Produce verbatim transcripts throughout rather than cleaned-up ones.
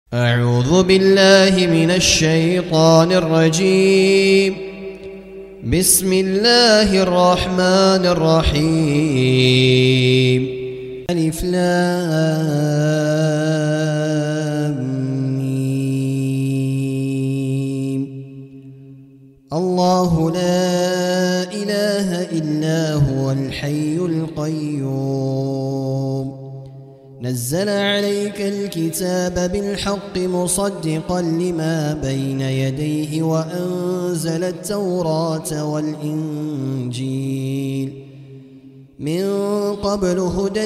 أعوذ بالله من الشيطان الرجيم. بسم الله الرحمن الرحيم. ألف لام ميم. الله لا إله إلا هو الحي القيوم. نزل عليك الكتاب بالحق مصدقا لما بين يديه وأنزل التوراة والإنجيل من قبل هدى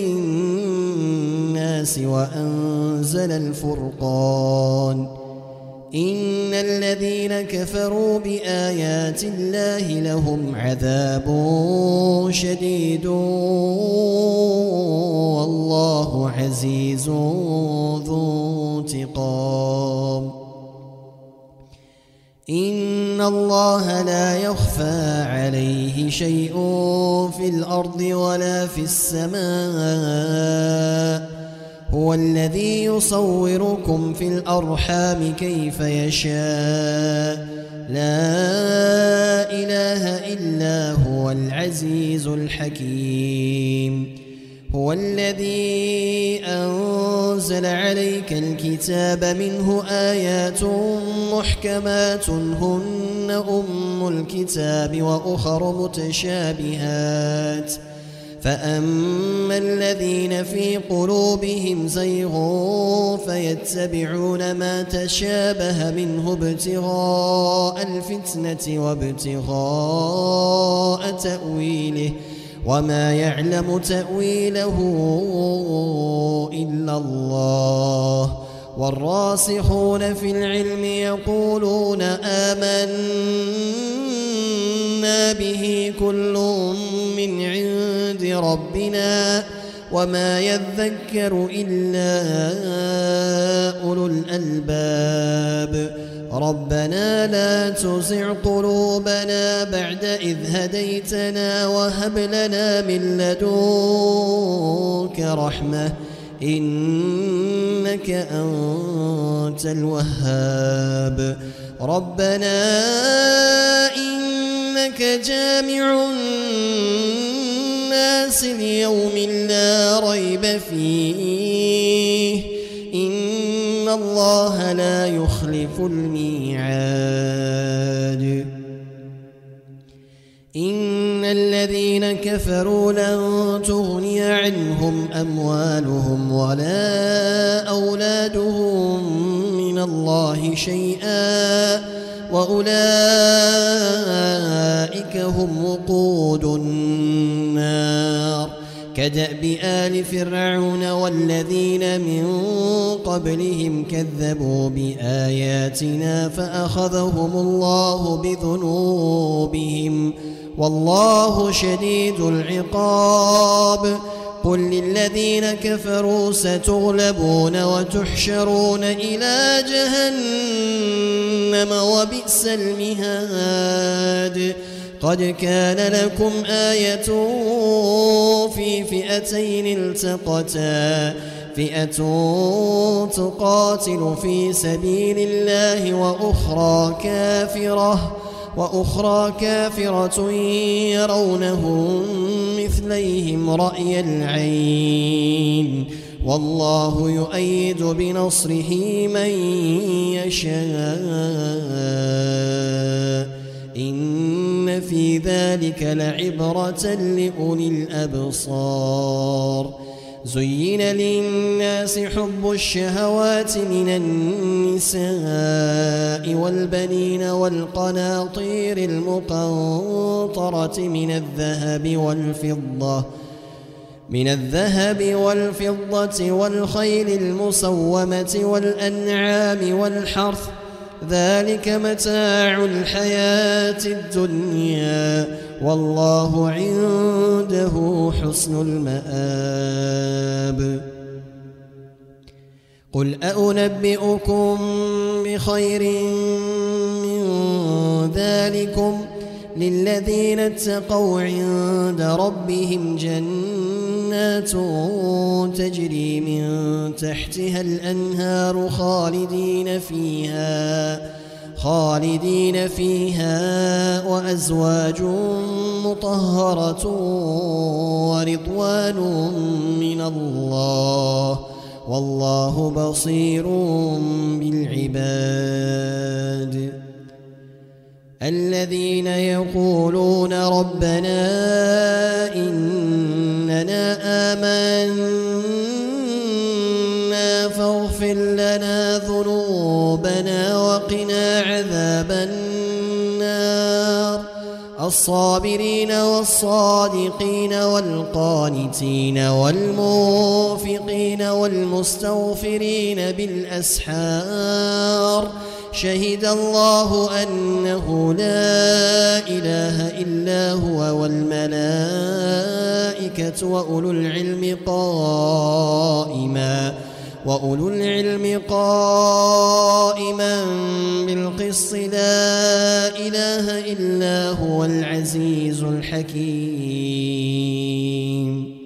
للناس وأنزل الفرقان. إن الذين كفروا بآيات الله لهم عذاب شديد والله عزيز ذو انتقام. إن الله لا يخفى عليه شيء في الأرض ولا في السماء. هو الذي يصوركم في الأرحام كيف يشاء. لا إله إلا هو العزيز الحكيم. هو الذي أنزل عليك الكتاب منه آيات محكمات هن أم الكتاب وأخر متشابهات. فأما الذين في قلوبهم زيغ فيتبعون ما تشابه منه ابتغاء الفتنة وابتغاء تأويله وما يعلم تأويله إلا الله. والراسخون في العلم يقولون آمنا به كل من عند ربنا وما يذكر إلا أولو الألباب. ربنا لا تزغ قلوبنا بعد إذ هديتنا وهب لنا من لدنك رحمة إنك أنت الوهاب. ربنا إنك جامع الناس ليوم لا ريب فيه إن الله لا يخلف الميعاد. إن الذين كفروا لن تغني عنهم أموالهم ولا أولادهم من الله شيئا وأولئك هم وقود النار. كدأب آل فرعون والذين من قبلهم كذبوا بآياتنا فأخذهم الله بذنوبهم والله شديد العقاب. قل للذين كفروا ستغلبون وتحشرون إلى جهنم وبئس المهاد. قد كان لكم آية في فئتين التقتا فئة تقاتل في سبيل الله وأخرى كافرة وأخرى كافرة يرونهم مثليهم رأي العين والله يؤيد بنصره من يشاء. إن في ذلك لعبرة لأولي الأبصار. زين للناس حب الشهوات من النساء والبنين والقناطير المقنطرة من الذهب والفضة من الذهب والفضة والخيل المسومة والأنعام والحرث ذلك متاع الحياة الدنيا والله عنده حسن المآب. قل أنبئكم بخير من ذلكم للذين اتقوا عند ربهم جنات جنات تجري من تحتها الأنهار خالدين فيها خالدين فيها وأزواج مطهرة ورضوان من الله والله بصير بالعباد. الذين يقولون ربنا إننا آمنا فاغفر لنا ذنوبنا وقنا عذاب النار الصابرين والصادقين والقانتين والمنفقين والمستغفرين بالأسحار شهد الله أنه لا إله إلا هو والملائكة وأولو العلم قائما وأولو العلم قائما بالقسط لا إله إلا هو العزيز الحكيم.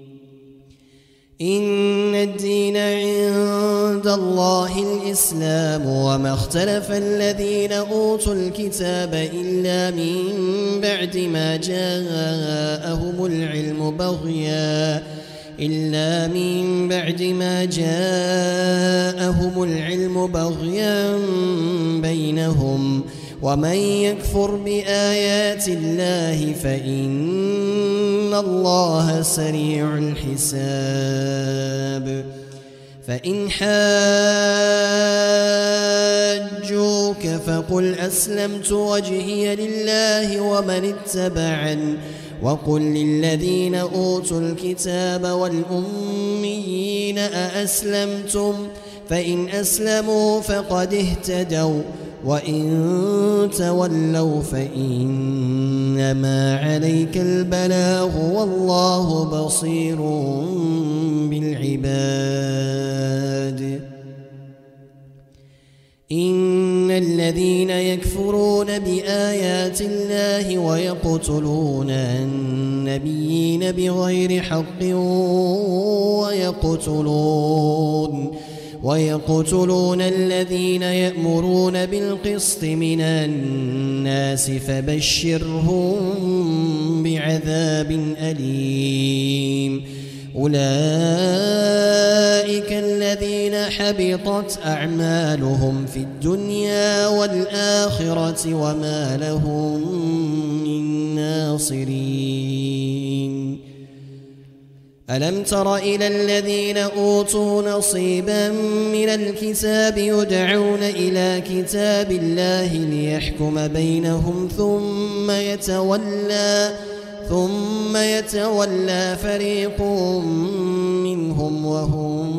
إن الدين عند الله الإسلام وما اختلف الذين أوتوا الكتاب إلا من بعد ما جاءهم العلم بغيا إلا من بعد ما جاءهم العلم بغيا بينهم ومن يكفر بآيات الله فإن الله سريع الحساب. فإن حاجوك فقل أسلمت وجهي لله ومن اتبعني وقل للذين أوتوا الكتاب والأميين أأسلمتم فإن أسلموا فقد اهتدوا وإن تولوا فإنما عليك البلاغ والله بصير بالعباد. إن الذين يكفرون بآيات الله ويقتلون النبيين بغير حق ويقتلون ويقتلون الذين يأمرون بالقسط من الناس فبشرهم بعذاب أليم. أولئك الذين حبطت أعمالهم في الدنيا والآخرة وما لهم من ناصرين. ألم تر إلى الذين أوتوا نصيبا من الكتاب يدعون إلى كتاب الله ليحكم بينهم ثم يتولى ثم يتولى فريق منهم وهم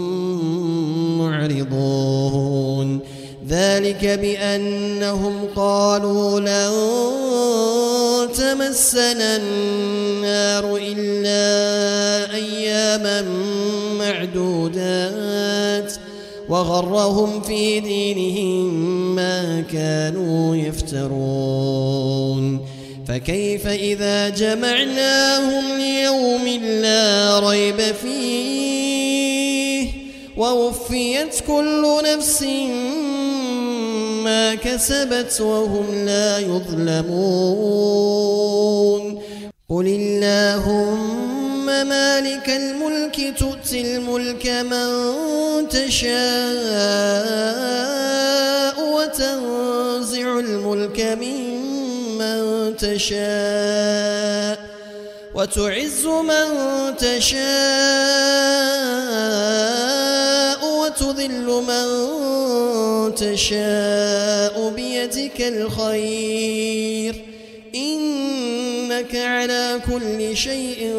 معرضون. ذلك بأنهم قالوا لن تمسنا النار إلا أياما معدودات وغرهم في دينهم ما كانوا يفترون. فكيف إذا جمعناهم ليوم لا ريب فيه ووفيت كل نفس ما كسبت وهم لا يظلمون. قل اللهم مالك الملك تؤتي الملك من تشاء وتنزع الملك ممن تشاء وتعز من تشاء وتذل من تشاء بيدك الخير إنك على كل شيء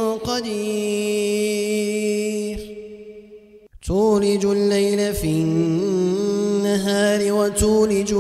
قدير. تولج الليل في النهار وتولج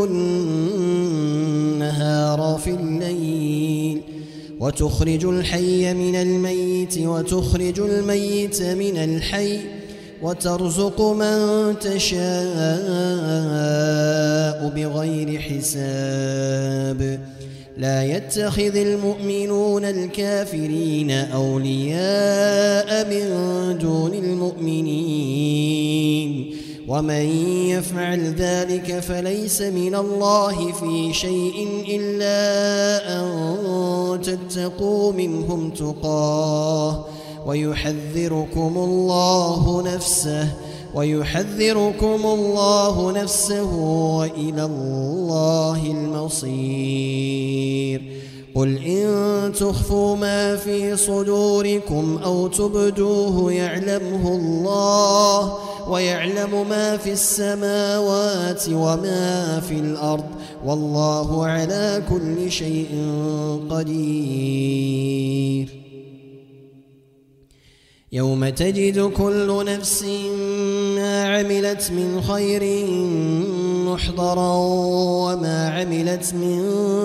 النهار في الليل وتخرج الحي من الميت وتخرج الميت من الحي وترزق من تشاء بغير حساب. لا يتخذ المؤمنون الكافرين أولياء من دون المؤمنين ومن يفعل ذلك فليس من الله في شيء إلا أن تتقوا منهم تقاه ويحذركم الله نفسه ويحذركم الله نفسه وإلى الله المصير. قل إن تخفوا ما في صدوركم أو تبدوه يعلمه الله ويعلم ما في السماوات وما في الأرض والله على كل شيء قدير. يوم تجد كل نفس ما عملت من خير محضرا وما عملت من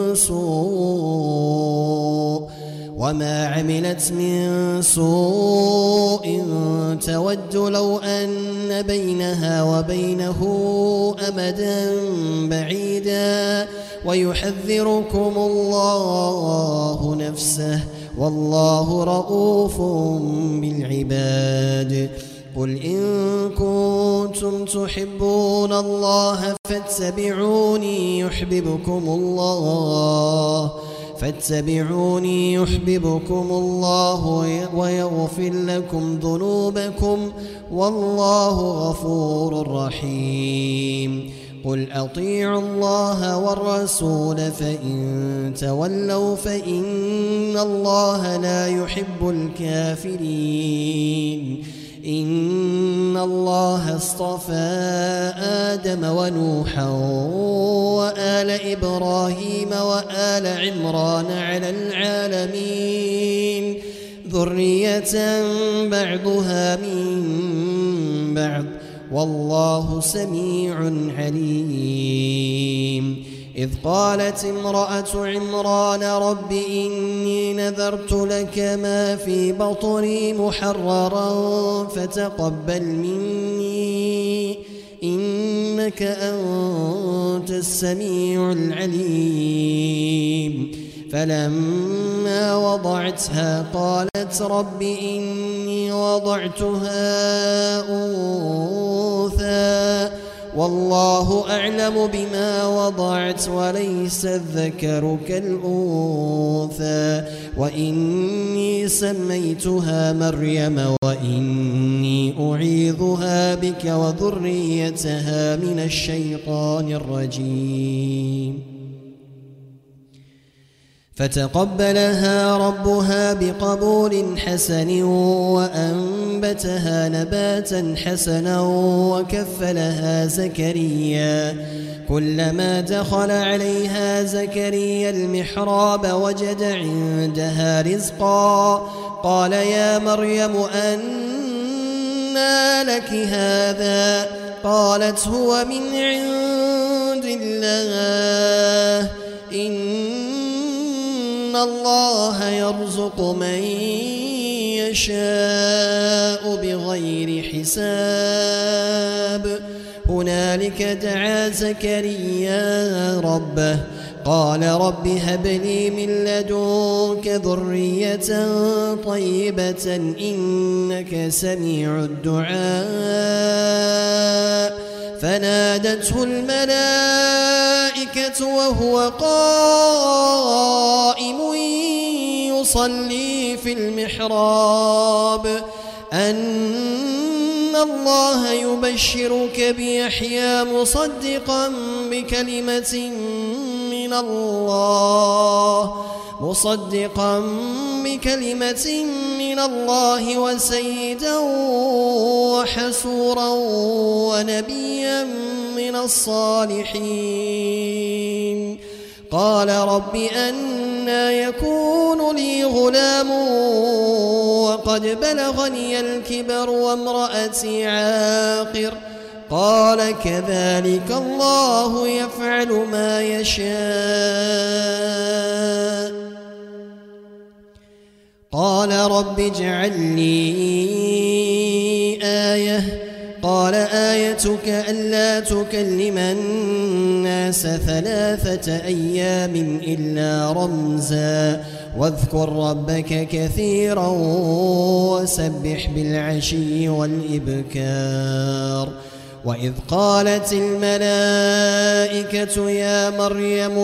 سوء وما عملت من سوء تود لو أن بينها وبينه أمدا بعيدا ويحذركم الله نفسه والله رؤوف بالعباد. قل إن كنتم تحبون الله فاتبعوني يحببكم الله فاتبعوني يحببكم الله ويغفر لكم ذنوبكم والله غفور رحيم. قل أطيعوا الله والرسول فإن تولوا فإن الله لا يحب الكافرين. إن الله اصطفى آدم ونوحا وآل إبراهيم وآل عمران على العالمين ذرية بعضها من بعض والله سميع عليم. إذ قالت امرأة عمران رب إني نذرت لك ما في بطني محررا فتقبل مني إنك أنت السميع العليم. فلما وضعتها قالت رب إني وضعتها أنثى والله أعلم بما وضعت وليس الذكر كالأنثى وإني سميتها مريم وإني أعيذها بك وذريتها من الشيطان الرجيم. فتقبلها ربها بقبول حسن وأنبتها نباتا حسنا وكفلها زكريا. كلما دخل عليها زكريا المحراب وجد عندها رزقا قال يا مريم أنى لك هذا قالت هو من عند الله إن إن الله يرزق من يشاء بغير حساب. هنالك دعا زكريا ربه قال رب هب لي من لدنك ذرية طيبة إنك سميع الدعاء. فنادته الملائكة وهو قائم يصلي في المحراب أن الله يبشرك بيحيى مصدقا بكلمة من الله مصدقا بكلمة من الله وسيدا وحسورا ونبيا من الصالحين. قال رب أنى يكون لي غلام وقد بلغني الكبر وامرأتي عاقر قال كذلك الله يفعل ما يشاء. قال رب اجعل لي آية قال آيتك ألا تكلم الناس ثلاثة أيام إلا رمزا واذكر ربك كثيرا وسبح بالعشي والإبكار وإذ قالت الملائكة يا مريم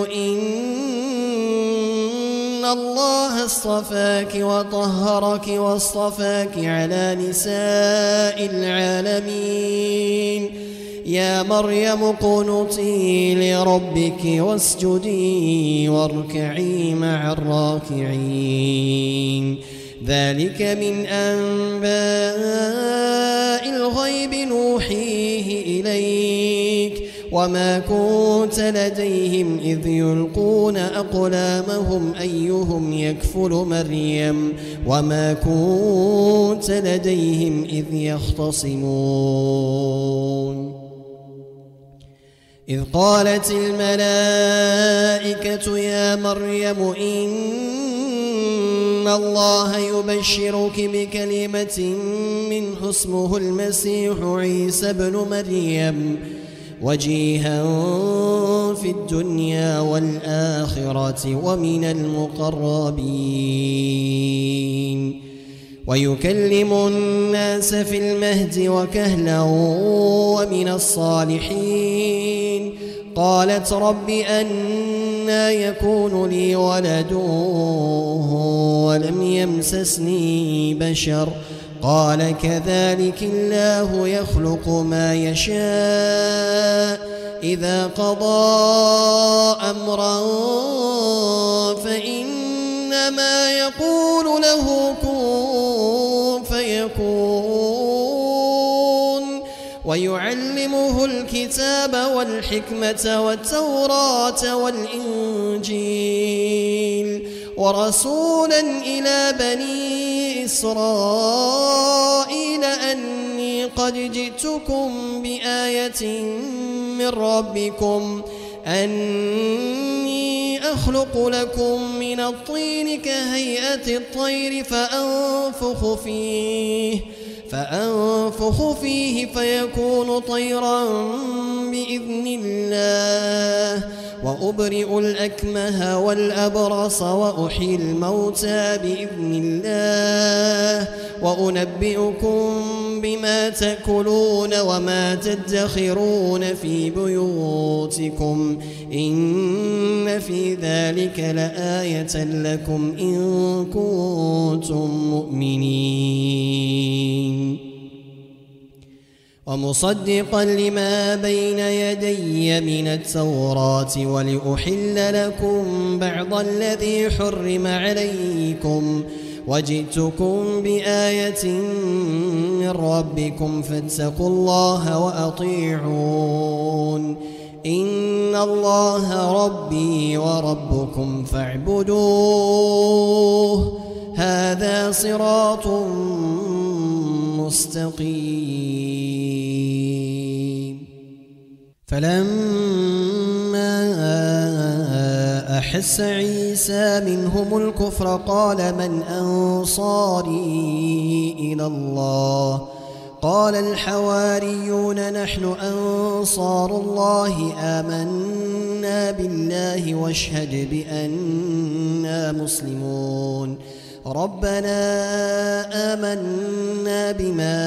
إن الله اصطفاك وطهرك واصطفاك على نساء العالمين يا مريم اقنتي لربك واسجدي واركعي مع الراكعين ذلك من أنباء الغيب نوحيه إليك وما كنت لديهم إذ يلقون أقلامهم أيهم يكفل مريم وما كنت لديهم إذ يختصمون إذ قالت الملائكة يا مريم إن الله يبشرك بكلمة منه اسمه المسيح عيسى ابن مريم وجيها في الدنيا والآخرة ومن المقربين ويكلم الناس في المهد وكهلا ومن الصالحين قالت رب أنى يكون لي ولد ولم يمسسني بشر قال كذلك الله يخلق ما يشاء إذا قضى أمرا فإنما يقول له كن فيكون ويعلمه الكتاب والحكمة والتوراة والإنجيل ورسولا إلى بني إسرائيل أني قد جئتكم بآية من ربكم أني أخلق لكم من الطين كهيئة الطير فأنفخ فيه فأنفخ فيه فيكون طيرا بإذن الله وأبرئ الأكمه والأبرص وأحيي الموتى بإذن الله وأنبئكم بما تأكلون وما تدخرون في بيوتكم إن في ذلك لآية لكم إن كنتم مؤمنين ومصدقا لما بين يدي من التوراة ولأحل لكم بعض الذي حرم عليكم وجئتكم بآية من ربكم فاتقوا الله وأطيعون إن الله ربي وربكم فاعبدوه هذا صراط مستقيم فلما أحس عيسى منهم الكفر قال من أنصاري إلى الله قال الحواريون نحن أنصار الله آمنا بالله واشهد بأننا مسلمون ربنا آمنا بما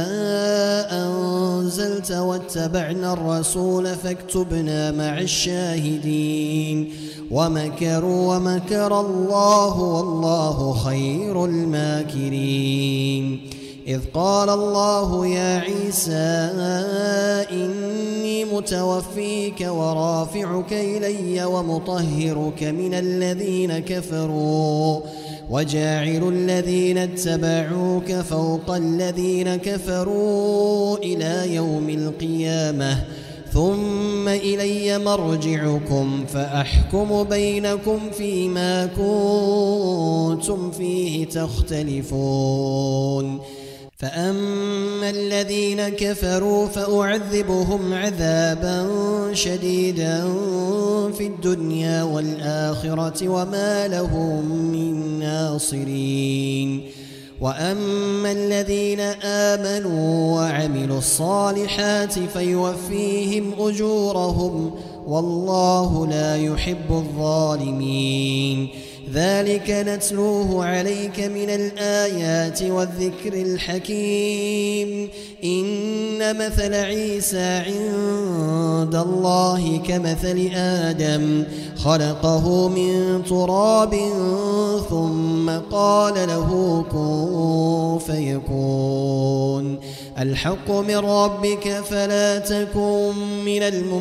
أنزلت واتبعنا الرسول فاكتبنا مع الشاهدين ومكروا ومكر الله والله خير الماكرين إذ قال الله يا عيسى إني متوفيك ورافعك إلي ومطهرك من الذين كفروا وجاعل الذين اتبعوك فوق الذين كفروا إلى يوم القيامة ثم إلي مرجعكم فأحكم بينكم فيما كنتم فيه تختلفون فأما الذين كفروا فأعذبهم عذابا شديدا في الدنيا والآخرة وما لهم من ناصرين وأما الذين آمنوا وعملوا الصالحات فيوفيهم أجورهم والله لا يحب الظالمين. ذلك نتلوه عليك من الآيات والذكر الحكيم. إن مثل عيسى عند الله كمثل آدم خلقه من تراب ثم قال له كن فيكون. الحق من ربك فلا تكن من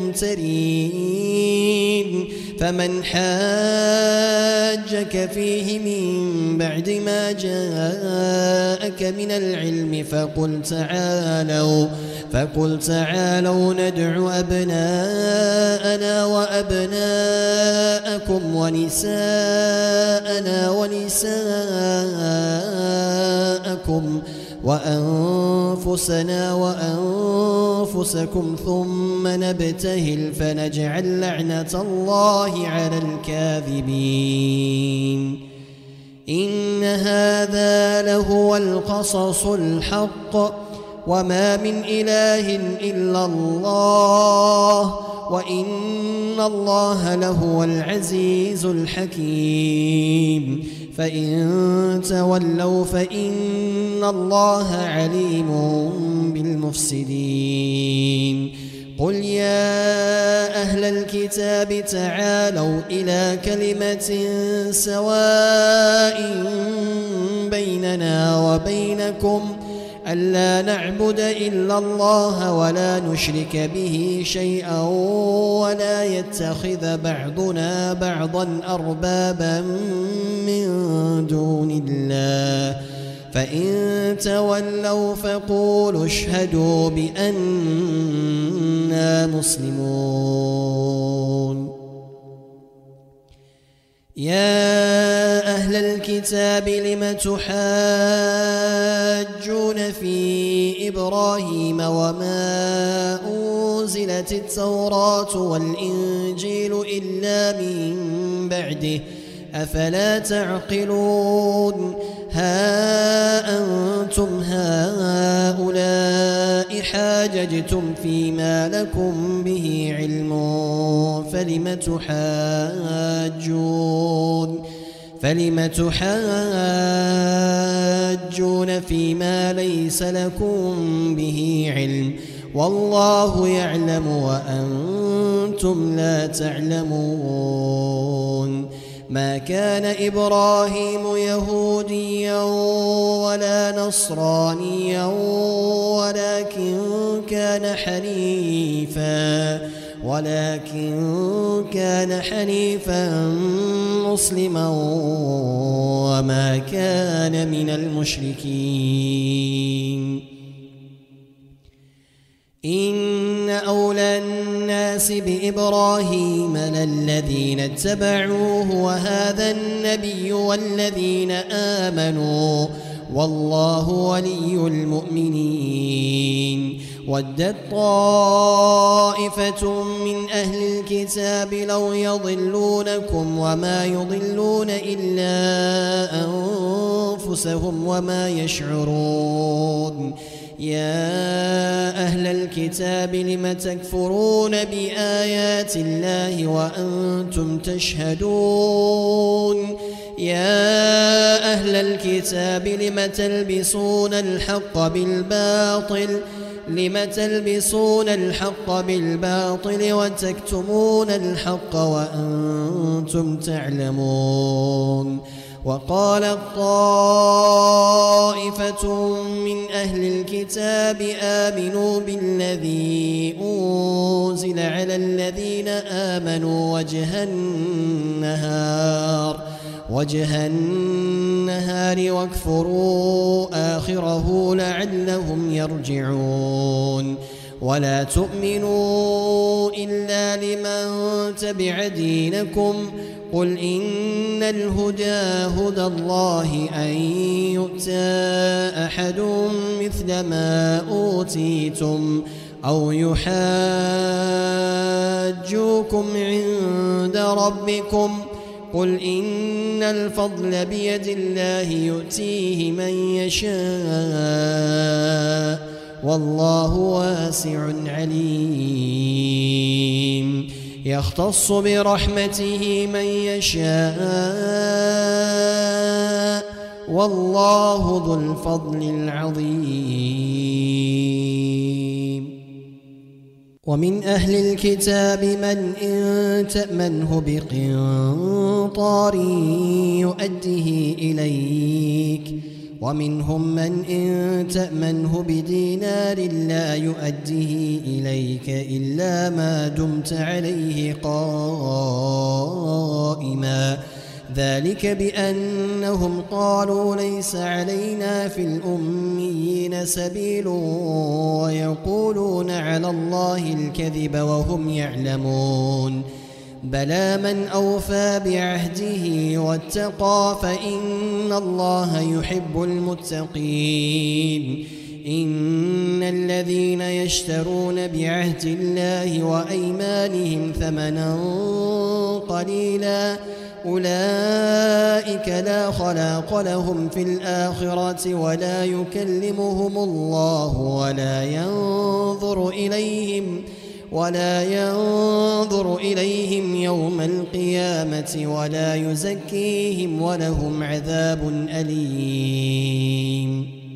الممترين. فمن حاجك فيه من بعد ما جاءك من العلم فقل تعالوا فقل تعالوا ندع أبناءنا وأبناءكم ونساءنا ونساءكم وأنفسنا وأنفسكم ثم نبتهل فنجعل لعنة الله على الكاذبين. إن هذا لهو القصص الحق وما من إله إلا الله وإن الله لهو العزيز الحكيم. فإن تولوا فإن الله عليم بالمفسدين. قل يا أهل الكتاب تعالوا إلى كلمة سواء بيننا وبينكم ألا نعبد إلا الله ولا نشرك به شيئا ولا يتخذ بعضنا بعضا أربابا من دون الله. فإن تولوا فقولوا اشهدوا بأننا مسلمون. يا أهل الكتاب لم تحاجون في إبراهيم وما أنزلت التوراة والإنجيل إلا من بعده أفلا تعقلون. ها أنتم هؤلاء حاججتم فيما لكم به علم فلم تحاجون فلم تحاجون فيما ليس لكم به علم والله يعلم وأنتم لا تعلمون. ما كان إبراهيم يهوديا ولا نصرانيا ولكن كان حنيفا ولكن كان حنيفا مسلما وما كان من المشركين. إن أولى الناس بإبراهيم للذين اتبعوه وهذا النبي والذين آمنوا والله ولي المؤمنين. ودت طائفة من أهل الكتاب لو يضلونكم وما يضلون إلا أنفسهم وما يشعرون. يا أهل الكتاب لم تكفرون بآيات الله وأنتم تشهدون. يا أهل الكتاب لم تلبسون الحق بالباطل لم تلبسون الحق بالباطل وتكتمون الحق وأنتم تعلمون. وقالت طائفة من أهل الكتاب آمنوا بالذي أنزل على الذين آمنوا وجه النهار وجه النهار واكفروا آخره لعلهم يرجعون. ولا تؤمنوا إلا لمن تبع دينكم قل إن الهدى هدى الله أن يؤتى أحد مثل ما أوتيتم أو يحاجوكم عند ربكم قل إن الفضل بيد الله يؤتيه من يشاء والله واسع عليم يختص برحمته من يشاء والله ذو الفضل العظيم ومن أهل الكتاب من إن تأمنه بقنطار يؤديه إليك ومنهم من إن تأمنه بدينار لا يؤديه إليك إلا ما دمت عليه قائما ذلك بأنهم قالوا ليس علينا في الأميين سبيل ويقولون على الله الكذب وهم يعلمون بلى من أوفى بعهده واتقى فإن الله يحب المتقين إن الذين يشترون بعهد الله وأيمانهم ثمنا قليلا أولئك لا خلاق لهم في الآخرة ولا يكلمهم الله ولا ينظر إليهم ولا ينظر إليهم يوم القيامة ولا يزكيهم ولهم عذاب أليم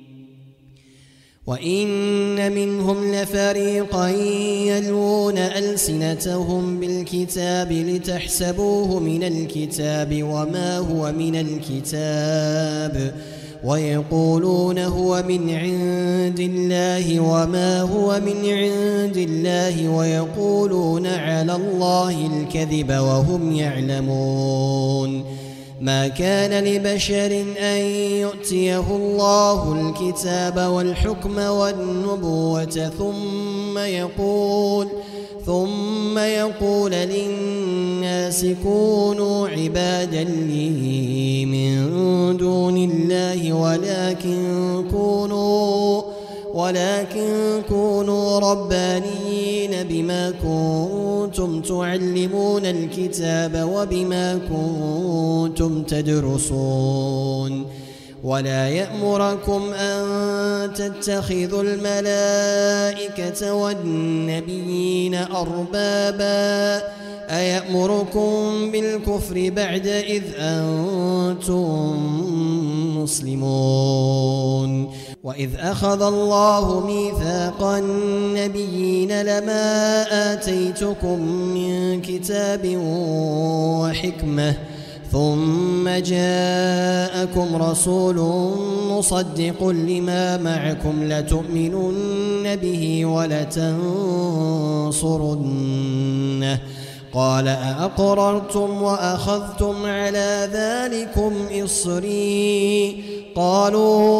وإن منهم لفريقا يلوون ألسنتهم بالكتاب لتحسبوه من الكتاب وما هو من الكتاب ويقولون هو من عند الله وما هو من عند الله ويقولون على الله الكذب وهم يعلمون ما كان لبشر أن يؤتيه الله الكتاب والحكم والنبوة ثم يقول ثم يقول للناس كونوا عبادا لي من دون الله ولكن كونوا ولكن كونوا ربانيين بما كنتم تعلمون الكتاب وبما كنتم تدرسون ولا يأمركم أن تتخذوا الملائكة والنبيين أربابا أيأمركم بالكفر بعد إذ أنتم مسلمون وإذ أخذ الله ميثاق النبيين لما آتيتكم من كتاب وحكمة ثم جاءكم رسول مصدق لما معكم لتؤمنن به ولتنصرنه قال أأقررتم وأخذتم على ذلكم إصري قالوا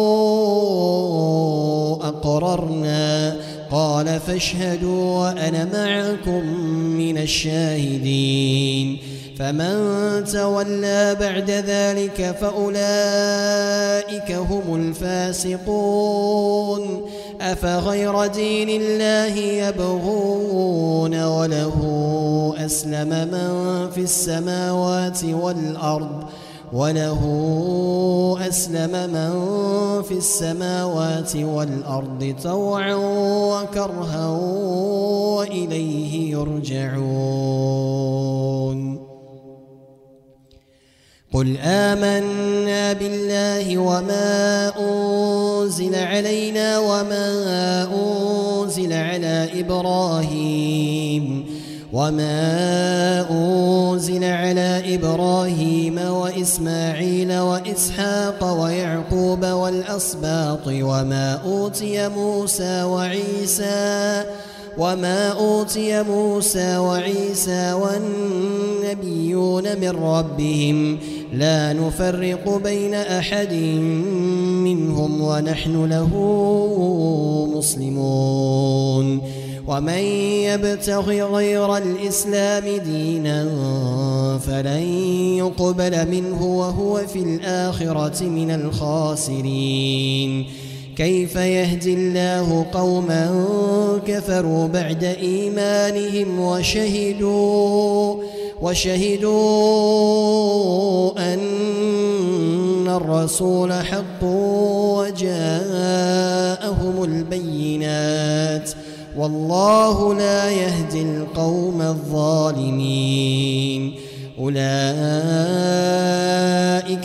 أقررنا قال فاشهدوا وأنا معكم من الشاهدين فمن تولى بعد ذلك فأولئك هم الفاسقون أفغير دين الله يبغون وله أسلم من في السماوات والأرض وله أسلم من في السماوات والأرض طوعا وكرها وإليه يرجعون قل آمنا بالله وما أنزل علينا وما أنزل على إبراهيم وما أنزل على إبراهيم وإسماعيل وإسحاق ويعقوب والأسباط وما أوتي موسى وعيسى وما أوتي موسى وعيسى والنبيون من ربهم لا نفرق بين أحد منهم ونحن له مسلمون ومن يبتغ غير الإسلام دينا فلن يقبل منه وهو في الآخرة من الخاسرين كيف يهدي الله قوما كفروا بعد إيمانهم وشهدوا وشهدوا أن الرسول حق وجاءهم البينات والله لا يهدي القوم الظالمين. أولئك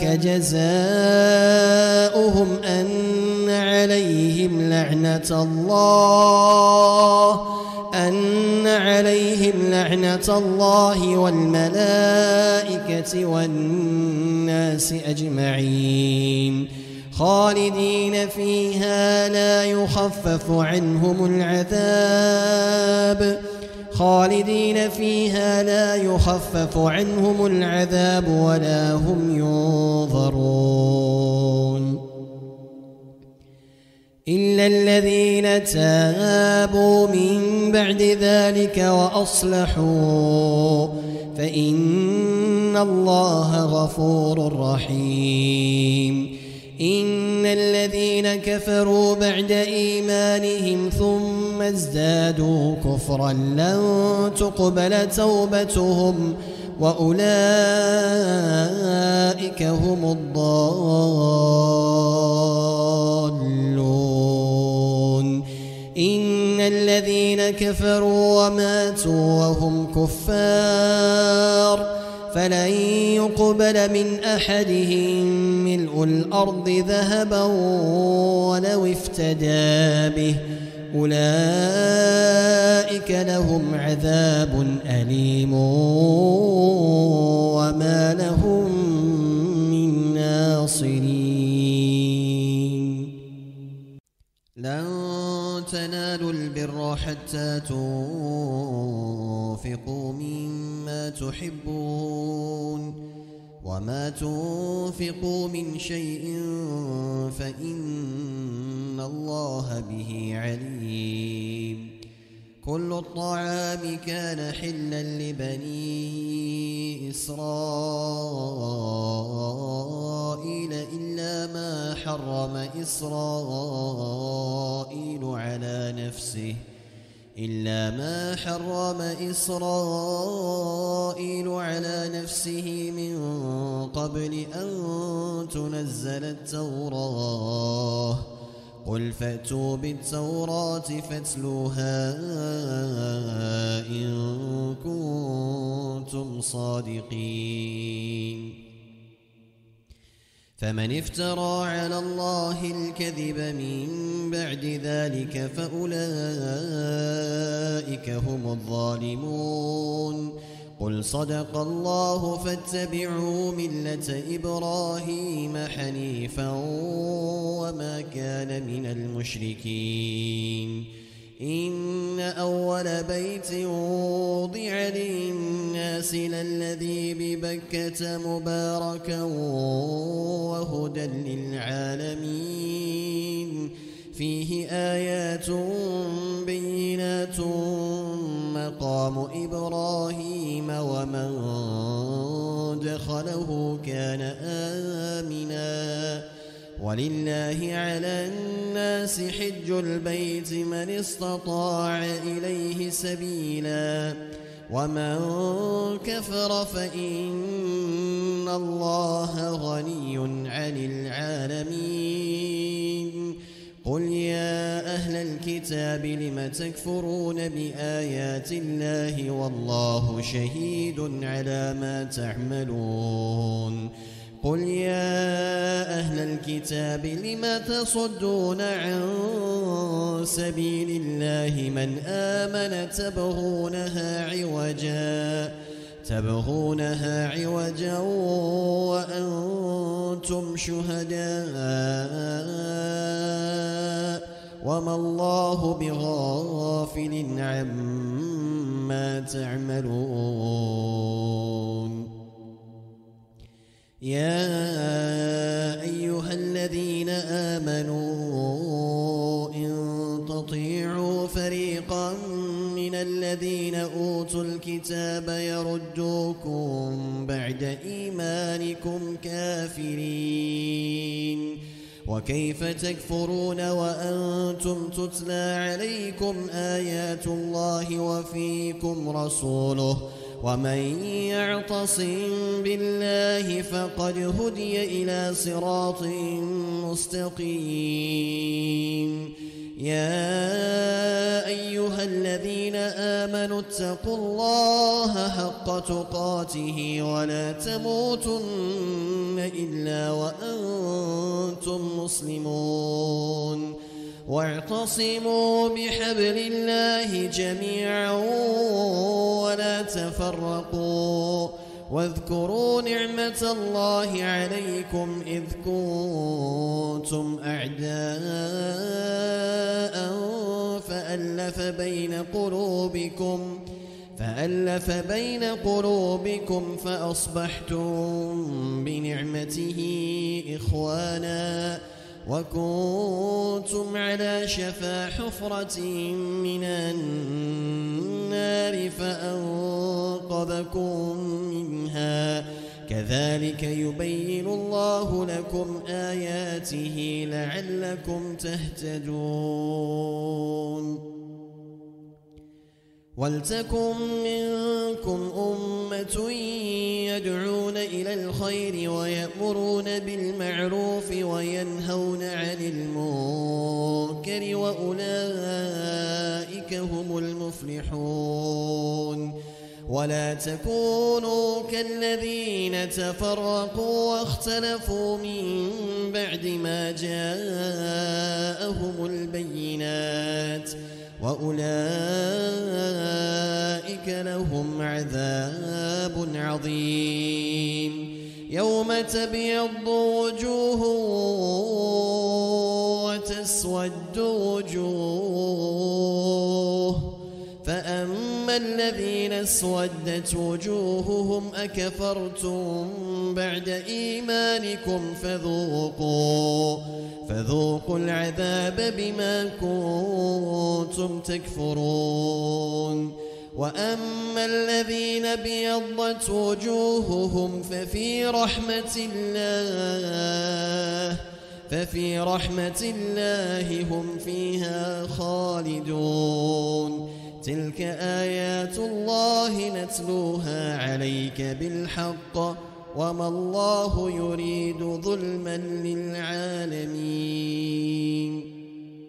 جزاؤهم أن عليهم لعنة الله أن عليهم لعنة الله والملائكة والناس أجمعين خالدين فيها لا يخفف عنهم العذاب خالدين فيها لا يخفف عنهم العذاب ولا هم ينظرون إلا الذين تابوا من بعد ذلك وأصلحوا فإن الله غفور رحيم. إن الذين كفروا بعد إيمانهم ثم ازدادوا كفرا لن تقبل توبتهم وأولئك هم الضالون. إن الذين كفروا وماتوا وهم كفار فلن يقبل من أحدهم ملء الأرض ذهبا ولو افتدى به أولئك لهم عذاب أليم وما لهم من ناصرين. لن تنالوا البر حتى تنفقوا مما تحبون وما تنفقوا من شيء فإن الله به عليم. كل الطعام كان حلا لبني إسرائيل إلا ما حرم إسرائيل على نفسه إلا ما حرم إسرائيل على نفسه من قبل أن تنزل التوراة قل فأتوا بالتوراة فاتلوها إن كنتم صادقين. فمن افترى على الله الكذب من بعد ذلك فأولئك هم الظالمون. قل صدق الله فاتبعوا ملة إبراهيم حنيفا وما كان من المشركين. إن أول بيت وضع للناس للذي ببكة مباركا وهدى للعالمين فيه آيات بينات مقام إبراهيم ومن دخله كان آمنا ولله على الناس حج البيت من استطاع إليه سبيلا ومن كفر فإن الله غني عن العالمين. قل يا أهل الكتاب لم تكفرون بآيات الله والله شهيد على ما تعملون. قل يا أهل الكتاب لم تصدون عن سبيل الله من آمن تبغونها عوجا تبغونها عوجا وأنتم شهداء وما الله بغافل عما تعملون. يا أيها الذين آمنوا إن تطيعوا فريقا من الذين أوتوا الكتاب يردوكم بعد إيمانكم كافرين وكيف تكفرون وأنتم تتلى عليكم آيات الله وفيكم رسوله ومن يعتصم بالله فقد هدي إلى صراط مستقيم. يا أيها الذين آمنوا اتقوا الله حق تقاته ولا تموتن إلا وأنتم مسلمون واعتصموا بحبل الله جميعا ولا تفرقوا واذكروا نعمة الله عليكم إذ كنتم أعداء فألف بين قلوبكم فألف بين قلوبكم فأصبحتم بنعمته إخوانا وكنتم على شفا حفرة من النار فأنقذكم منها كذلك يبين الله لكم آياته لعلكم تهتدون. ولتكن منكم أمة يدعون إلى الخير ويأمرون بالمعروف وينهون عن المنكر وأولئك هم المفلحون. ولا تكونوا كالذين تفرقوا واختلفوا من بعد ما جاءهم البينات وأولئك لهم عذاب عظيم. يوم تبيض وجوه وتسود وجوه فأما الذين اسودت وجوههم أكفرتم بعد إيمانكم فذوقوا فذوقوا العذاب بما كنتم تكفرون. وأما الذين بيضت وجوههم ففي رحمة الله ففي رحمة الله هم فيها خالدون. تلك آيات الله نتلوها عليك بالحق وما الله يريد ظلما للعالمين.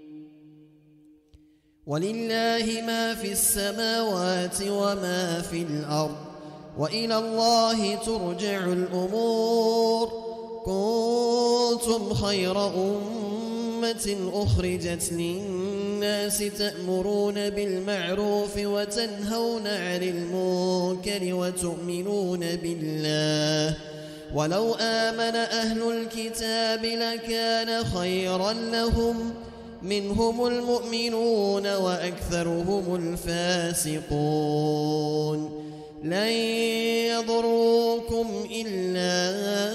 ولله ما في السماوات وما في الأرض وإلى الله ترجع الأمور. كنتم خير أمة أخرجت للناس تأمرون بالمعروف وتنهون عن المنكر وتؤمنون بالله ولو آمن أهل الكتاب لكان خيرا لهم منهم المؤمنون وأكثرهم الفاسقون. لن يضروكم إلا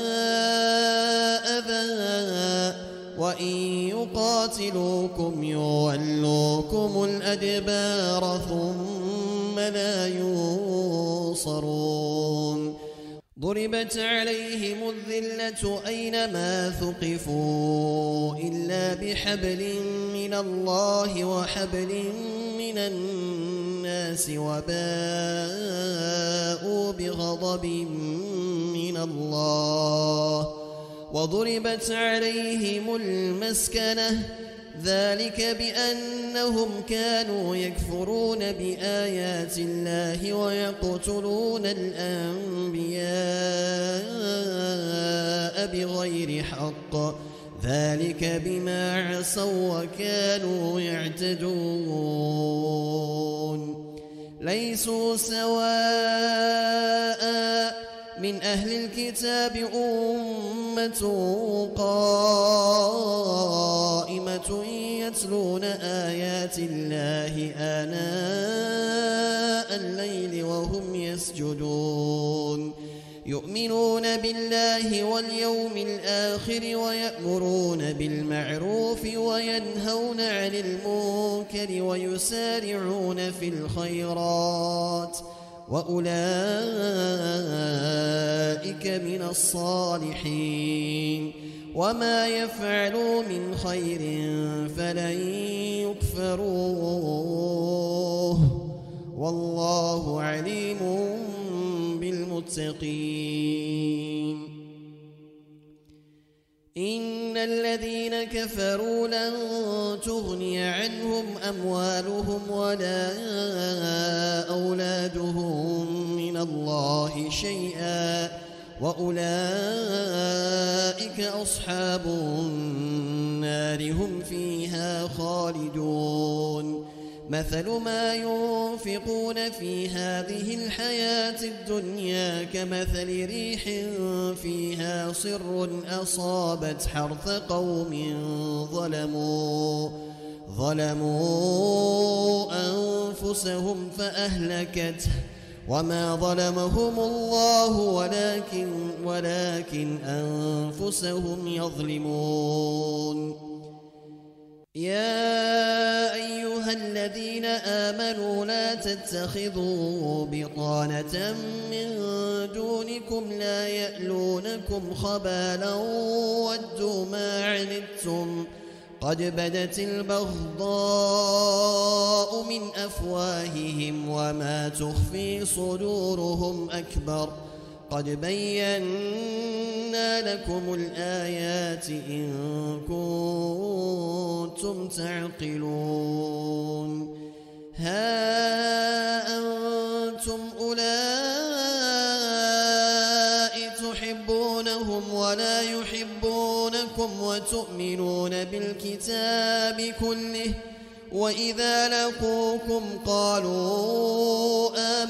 أذى وإن يقاتلوكم يولوكم الأدبار ثم لا ينصرون. ضربت عليهم الذلة أينما ثقفوا إلا بحبل من الله وحبل من الناس وباءوا بغضب من الله وضربت عليهم المسكنة ذلك بأنهم كانوا يكفرون بآيات الله ويقتلون الأنبياء بغير حق ذلك بما عصوا وكانوا يعتدون. ليسوا سواء من أهل الكتاب أمة قائمة يتلون آيات الله آناء الليل وهم يسجدون يؤمنون بالله واليوم الآخر ويأمرون بالمعروف وينهون عن المنكر ويسارعون في الخيرات وأولئك من الصالحين. وما يفعلوا من خير فلن يكفروه والله عليم بالمتقين. إن الذين كفروا لن تغني عنهم أموالهم ولا أولادهم من الله شيئا وأولئك أصحاب النار هم فيها خالدون. مثل ما ينفقون في هذه الحياة الدنيا كمثل ريح فيها صر أصابت حرث قوم ظلموا ظلموا أنفسهم فأهلكته وما ظلمهم الله ولكن ولكن أنفسهم يظلمون. يا أيها الذين آمنوا لا تتخذوا بطانة من دونكم لا يألونكم خبالا ودوا ما عنتم قد بدت البغضاء من أفواههم وما تخفي صدورهم أكبر قد بينا لكم الآيات إن كنتم تعقلون. ها أنتم أولئك تحبونهم ولا يحبونكم وتؤمنون بالكتاب كله وإذا لقوكم قالوا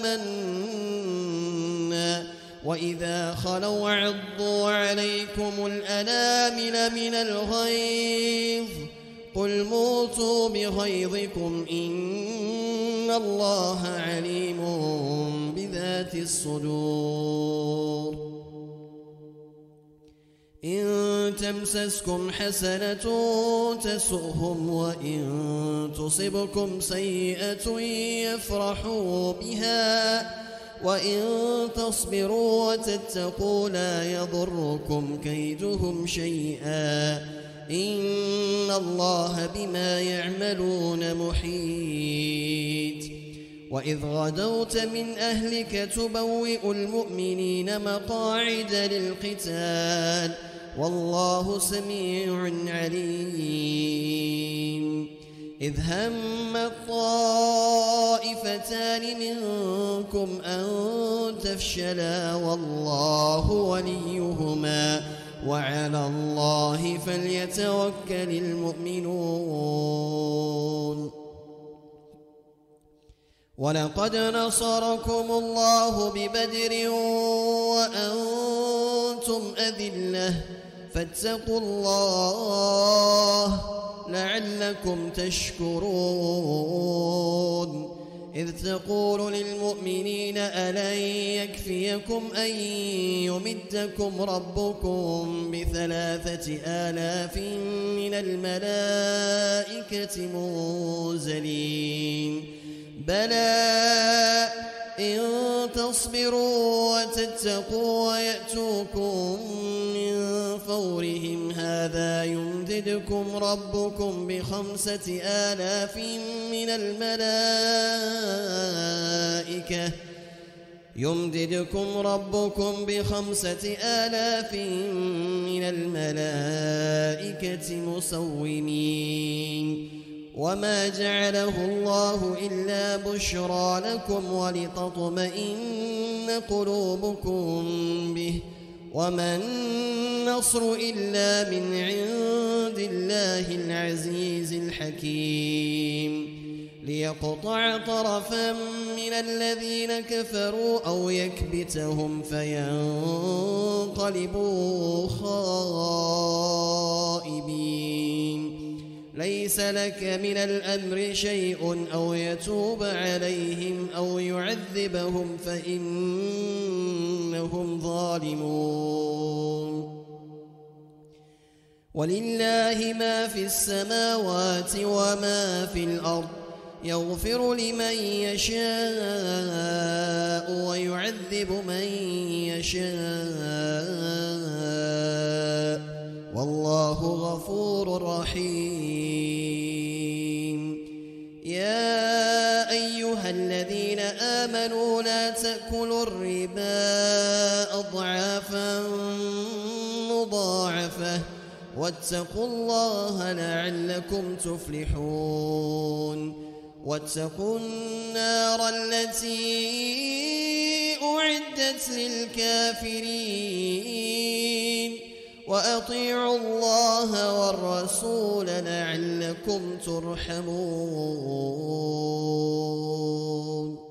آمنا وإذا خلوا عضوا عليكم الأنامل من الغيظ قل موتوا بغيظكم إن الله عليم بذات الصدور. إن تمسسكم حسنة تسؤهم وإن تصبكم سيئة يفرحوا بها وإن تصبروا وتتقوا لا يضركم كيدهم شيئا إن الله بما يعملون محيط. وإذ غدوت من أهلك تبوئ المؤمنين مقاعد للقتال والله سميع عليم. إذ هم الطائفتان منكم أن تفشلا والله وليهما وعلى الله فليتوكل المؤمنون. ولقد نصركم الله ببدر وأنتم أذلة فاتقوا الله لعلكم تشكرون. إذ تقول للمؤمنين ألن يكفيكم أن يمدكم ربكم بثلاثة آلاف من الملائكة منزلين بلى إن تصبروا وتتقوا ويأتوكم من فورهم هذا يمددكم ربكم بخمسة آلاف من الملائكة يمددكم ربكم بخمسة آلاف من الملائكة مسومين. وما جعله الله إلا بشرى لكم ولتطمئن قلوبكم به وما النصر إلا من عند الله العزيز الحكيم. ليقطع طرفا من الذين كفروا أو يكبتهم فينقلبوا خائبين. ليس لك من الأمر شيء أو يتوب عليهم أو يعذبهم فإنهم ظالمون. ولله ما في السماوات وما في الأرض يغفر لمن يشاء ويعذب من يشاء والله غفور رحيم. يا أيها الذين آمنوا لا تأكلوا الربا أضعافا مضاعفة واتقوا الله لعلكم تفلحون. واتقوا النار التي أعدت للكافرين وأطيعوا الله والرسول لعلكم ترحمون.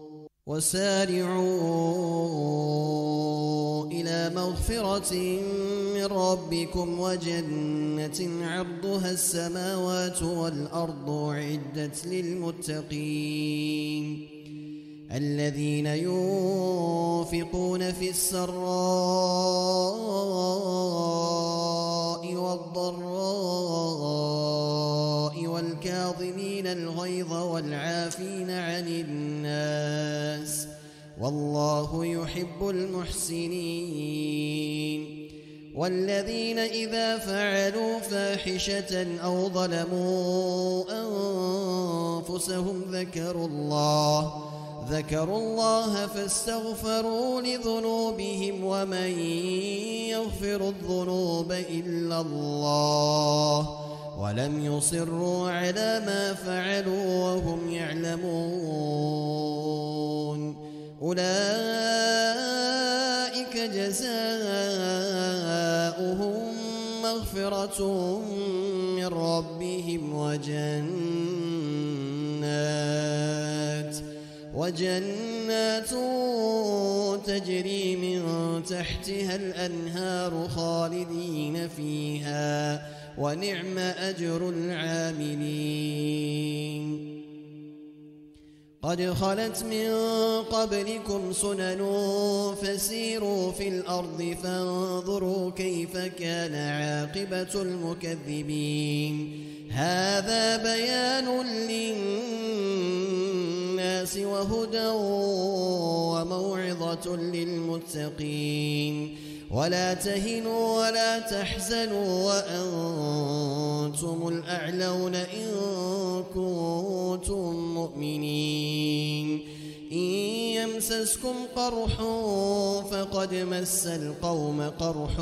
وسارعوا إلى مغفرة من ربكم وجنة عرضها السماوات والأرض أعدت للمتقين الذين ينفقون في السراء والضراء والكاظمين الغيظ والعافين عن الناس والله يحب المحسنين. والذين إذا فعلوا فاحشة أو ظلموا أنفسهم ذكروا الله ذكروا الله فاستغفروا لذنوبهم ومن يغفر الذنوب إلا الله ولم يصروا على ما فعلوا وهم يعلمون أولئك جزاؤهم مغفرة من ربهم وجنات وجنات تجري من تحتها الأنهار خالدين فيها ونعم أجر العاملين. قد خلت من قبلكم سنن فسيروا في الأرض فانظروا كيف كان عاقبة المكذبين. هذا بيان للناس وهدى وموعظة للمتقين. ولا تهنوا ولا تحزنوا وأنتم الأعلون إن كنتم مؤمنين. إن يمسسكم قرح فقد مس القوم قرح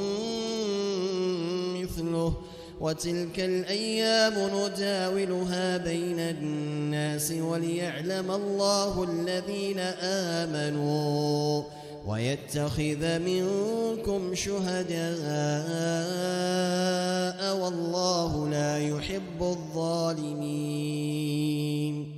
مثله وتلك الأيام نداولها بين الناس وليعلم الله الذين آمنوا ويتخذ منكم شهداء والله لا يحب الظالمين.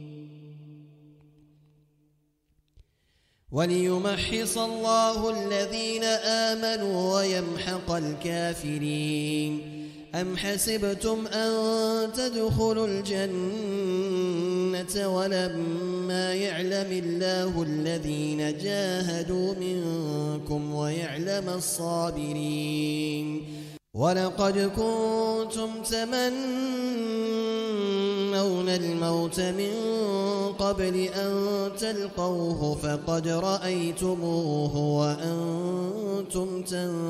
وليمحص الله الذين آمنوا ويمحق الكافرين. أم حسبتم أن تدخلوا الجنة ولما يعلم الله الذين جاهدوا منكم ويعلم الصابرين. ولقد كنتم تمنون الموت من قبل أن تلقوه فقد رأيتموه وأنتم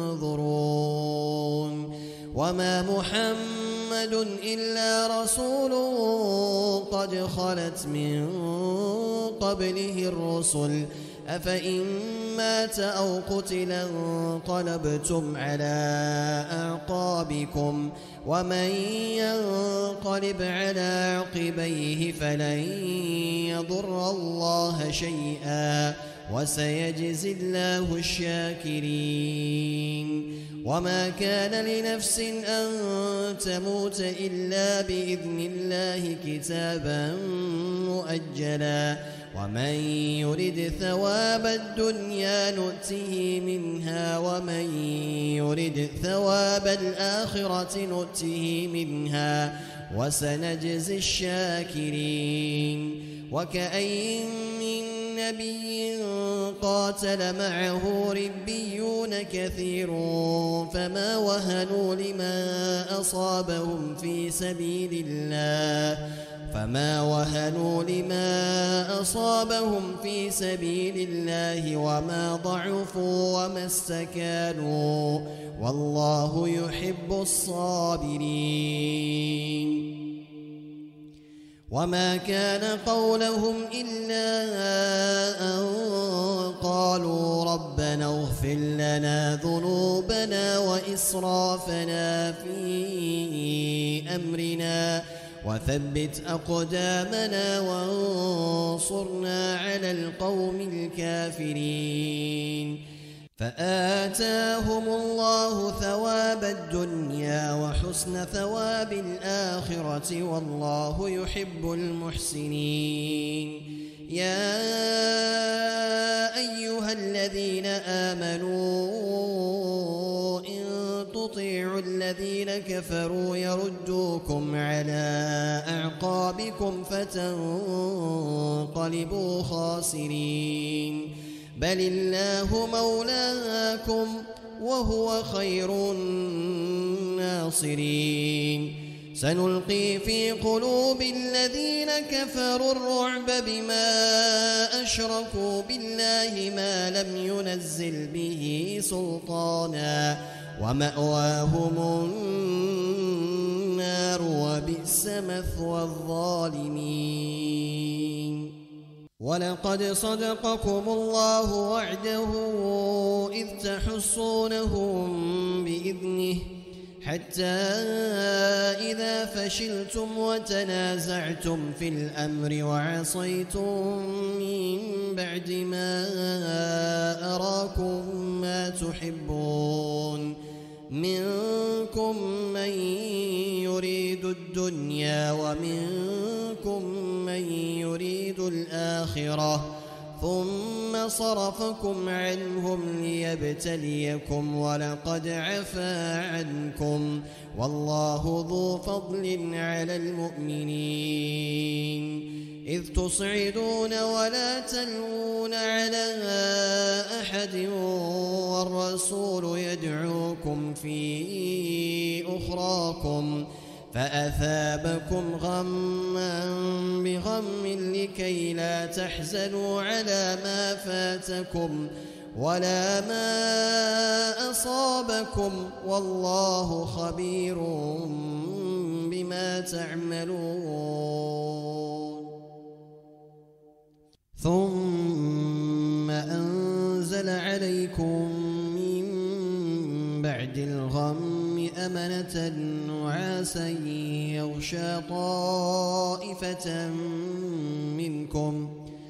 تنظرون. وما محمد إلا رسول قد خلت من قبله الرسل أفإن مات أو قتل انقلبتم على أعقابكم ومن ينقلب على عقبيه فلن يضر الله شيئا وسيجزي الله الشاكرين. وما كان لنفس أن تموت إلا بإذن الله كتابا مؤجلا ومن يرد ثواب الدنيا نؤته منها ومن يرد ثواب الآخرة نؤته منها وسنجزي الشاكرين. وكأين من نبي قاتل معه ربيون كثير فما وهنوا لما أصابهم في سبيل الله فما وهنوا لما أصابهم في سبيل الله وما ضعفوا وما استكانوا والله يحب الصابرين. وما كان قولهم إلا أن قالوا ربنا اغفر لنا ذنوبنا وإسرافنا في أمرنا وثبت أقدامنا وانصرنا على القوم الكافرين. فآتاهم الله ثواب الدنيا وحسن ثواب الآخرة والله يحب المحسنين. يا أيها الذين آمنوا إن تطيعوا الذين كفروا يردوكم على أعقابكم فتنقلبوا خاسرين. بل الله مولاكم وهو خير الناصرين. سنلقي في قلوب الذين كفروا الرعب بما أشركوا بالله ما لم ينزل به سلطانا ومأواهم النار وبئس مثوى الظالمين. ولقد صدقكم الله وعده إذ تحصونهم بإذنه حتى إذا فشلتم وتنازعتم في الأمر وعصيتم من بعد ما أراكم ما تحبون منكم من يريد الدنيا ومنكم من يريد الآخرة ثم صرفكم عنهم ليبتليكم ولقد عفا عنكم والله ذو فضل على المؤمنين. إذ تصعدون ولا تلوون على أحد والرسول يدعوكم في أخراكم فأثابكم غما بغم لكي لا تحزنوا على ما فاتكم ولا ما أصابكم والله خبير بما تعملون. ثم أنزل عليكم من بعد الغم أمنة نعاسا يغشى طائفة منكم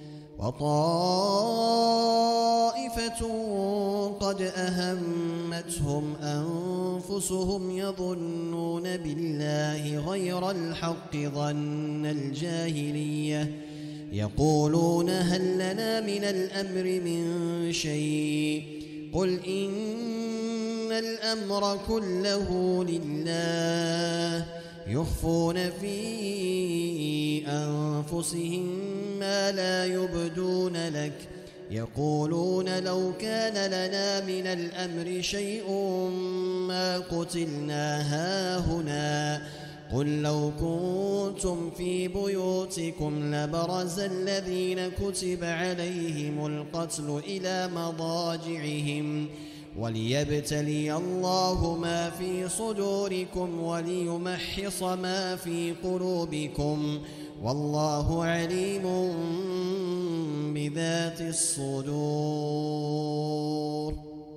وطائفة قد أهمتهم أنفسهم يظنون بالله غير الحق ظن الجاهلية يقولون هل لنا من الأمر من شيء قل إن الأمر كله لله يخفون في أنفسهم ما لا يبدون لك يقولون لو كان لنا من الأمر شيء ما قتلنا هاهنا قل لو كنتم في بيوتكم لبرز الذين كتب عليهم القتل إلى مضاجعهم وليبتلي الله ما في صدوركم وليمحص ما في قلوبكم والله عليم بذات الصدور.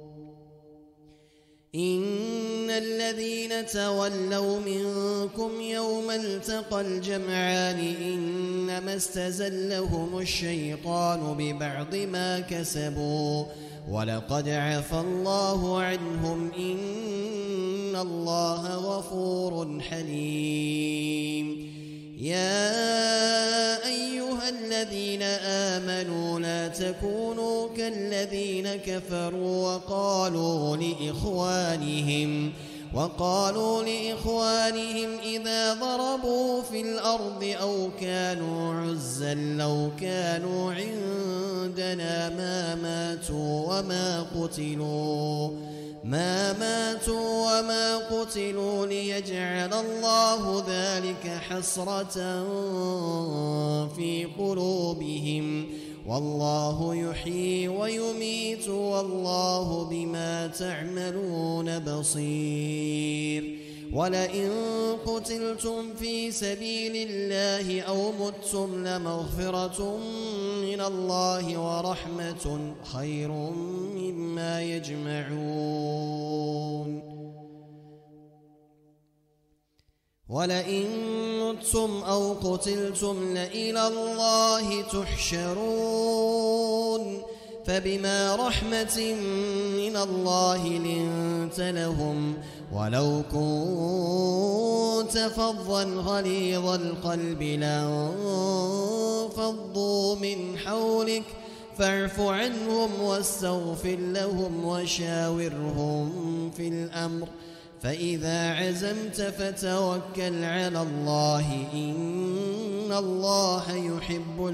إن الذين تولوا منكم يوم التقى الجمعان إنما استزلهم الشيطان ببعض ما كسبوا ولقد عفى الله عنهم إن الله غفور حليم. يا أيها الذين آمنوا لا تكونوا كالذين كفروا وقالوا لإخوانهم وقالوا لإخوانهم إذا ضربوا في الأرض أو كانوا عزا لو كانوا عندنا ما ماتوا وما قتلوا ما ماتوا وما قتلوا ليجعل الله ذلك حسرة في قلوبهم والله يحيي ويميت والله بما تعملون بصير ولئن قتلتم في سبيل الله أو متم لمغفرة من الله ورحمة خير مما يجمعون ولئن متم أو قتلتم لإلى الله تحشرون فبما رحمة من الله لنت لهم ولو كنت فظا غليظ القلب لانفضوا من حولك فاعف عنهم واستغفر لهم وشاورهم في الأمر فإذا عزمت فتوكل على الله إن الله يحب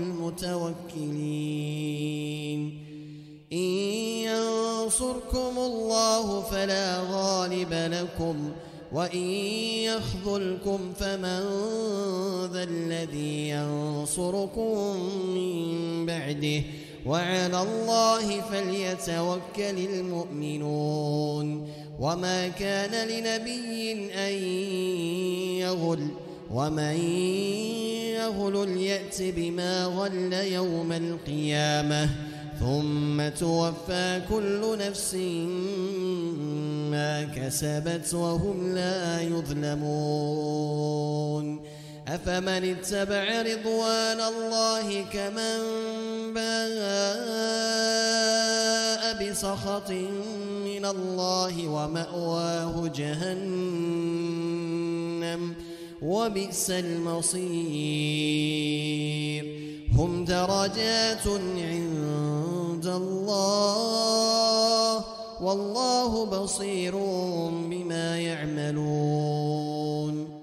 المتوكلين إن ينصركم الله فلا غالب لكم وإن يخذلكم فمن ذا الذي ينصركم من بعده وعلى الله فليتوكل المؤمنون وما كان لنبي أن يغل ومن يغل يأت بما غل يوم القيامة ثم توفى كل نفس ما كسبت وهم لا يظلمون أفمن اتبع رضوان الله كمن باء بسخط من الله ومأواه جهنم وبئس المصير هم درجات عند الله والله بصير بما يعملون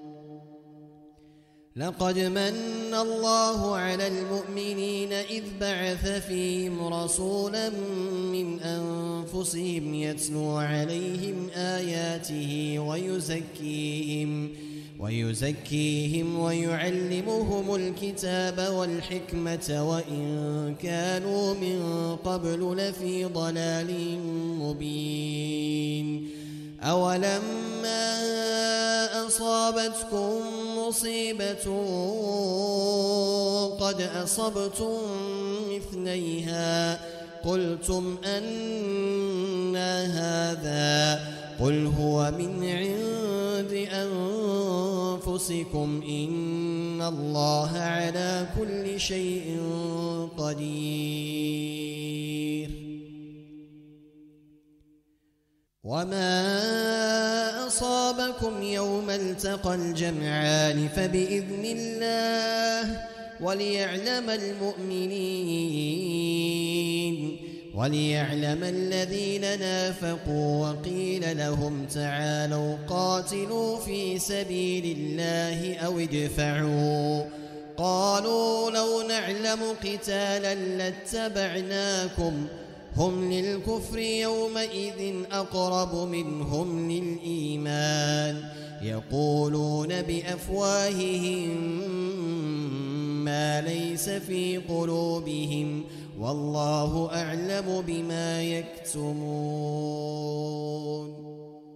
لقد من الله على المؤمنين إذ بعث فيهم رسولا من أنفسهم يتلو عليهم آياته ويزكيهم ويزكيهم ويعلمهم الكتاب والحكمة وإن كانوا من قبل لفي ضلال مبين أولما أصابتكم مصيبة قد أصبتم مثليها قلتم أنى هذا قل هو من عند أنفسكم إن الله على كل شيء قدير وما أصابكم يوم التقى الجمعان فبإذن الله وليعلم المؤمنين وليعلم الذين نافقوا وقيل لهم تعالوا قاتلوا في سبيل الله أو ادفعوا قالوا لو نعلم قتالا لاتبعناكم هم للكفر يومئذ أقرب منهم للإيمان يقولون بأفواههم ما ليس في قلوبهم والله أعلم بما يكتمون